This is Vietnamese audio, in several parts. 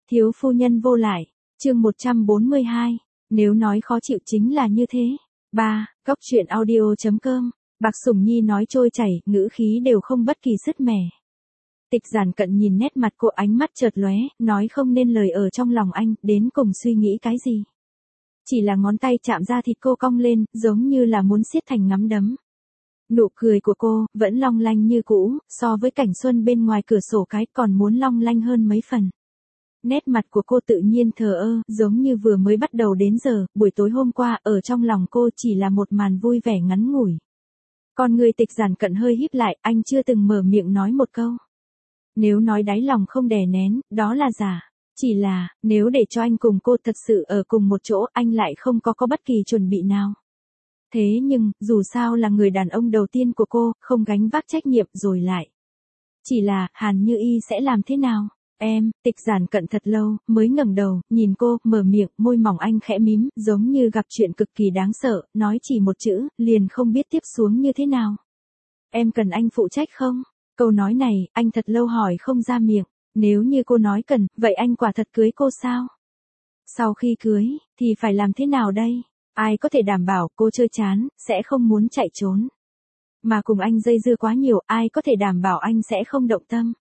Thiếu phu nhân vô lại, chương 142, nếu nói khó chịu chính là như thế. 3. Góc truyện audio.com, Bạc Sủng Nhi nói trôi chảy, ngữ khí đều không bất kỳ sứt mẻ. Tịch Giản Cận nhìn nét mặt cô, ánh mắt chợt lóe, nói không nên lời ở trong lòng anh, đến cùng suy nghĩ cái gì. Chỉ là ngón tay chạm ra thịt cô cong lên, giống như là muốn siết thành nắm đấm. Nụ cười của cô, vẫn long lanh như cũ, so với cảnh xuân bên ngoài cửa sổ cái còn muốn long lanh hơn mấy phần. Nét mặt của cô tự nhiên thờ ơ, giống như vừa mới bắt đầu đến giờ, buổi tối hôm qua, ở trong lòng cô chỉ là một màn vui vẻ ngắn ngủi. Con người Tịch Giản Cận hơi híp lại, anh chưa từng mở miệng nói một câu. Nếu nói đáy lòng không đè nén, đó là giả. Chỉ là, nếu để cho anh cùng cô thật sự ở cùng một chỗ, anh lại không có bất kỳ chuẩn bị nào. Thế nhưng, dù sao là người đàn ông đầu tiên của cô, không gánh vác trách nhiệm rồi lại. Chỉ là, Hàn Như Y sẽ làm thế nào? Em, Tịch Giản Cận thật lâu, mới ngẩng đầu, nhìn cô, mở miệng, môi mỏng anh khẽ mím, giống như gặp chuyện cực kỳ đáng sợ, nói chỉ một chữ, liền không biết tiếp xuống như thế nào. Em cần anh phụ trách không? Câu nói này, anh thật lâu hỏi không ra miệng, nếu như cô nói cần, vậy anh quả thật cưới cô sao? Sau khi cưới, thì phải làm thế nào đây? Ai có thể đảm bảo cô chơi chán, sẽ không muốn chạy trốn? Mà cùng anh dây dưa quá nhiều, ai có thể đảm bảo anh sẽ không động tâm?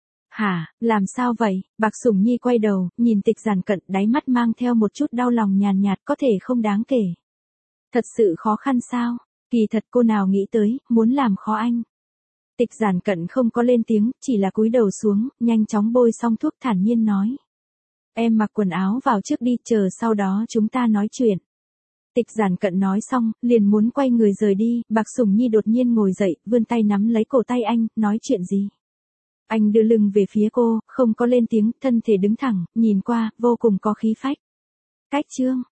Hả, làm sao vậy? Bạc Sủng Nhi quay đầu, nhìn Tịch Giản Cận, đáy mắt mang theo một chút đau lòng nhàn nhạt, có thể không đáng kể. Thật sự khó khăn sao? Kỳ thật cô nào nghĩ tới, muốn làm khó anh. Tịch Giản Cận không có lên tiếng, chỉ là cúi đầu xuống, nhanh chóng bôi xong thuốc thản nhiên nói. Em mặc quần áo vào trước đi, chờ sau đó chúng ta nói chuyện. Tịch Giản Cận nói xong, liền muốn quay người rời đi, Bạc Sủng Nhi đột nhiên ngồi dậy, vươn tay nắm lấy cổ tay anh, nói chuyện gì? Anh đưa lưng về phía cô, không có lên tiếng, thân thể đứng thẳng, nhìn qua, vô cùng có khí phách. Cách chương,